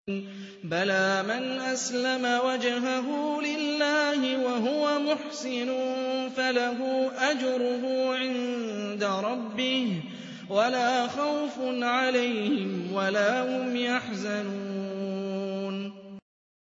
بَلَىٰ مَنْ أَسْلَمَ وَجْهَهُ لِلَّهِ وَهُوَ مُحْسِنٌ فَلَهُ أَجْرُهُ عِندَ رَبِّهِ وَلَا خَوْفٌ عَلَيْهِمْ وَلَا هُمْ يَحْزَنُونَ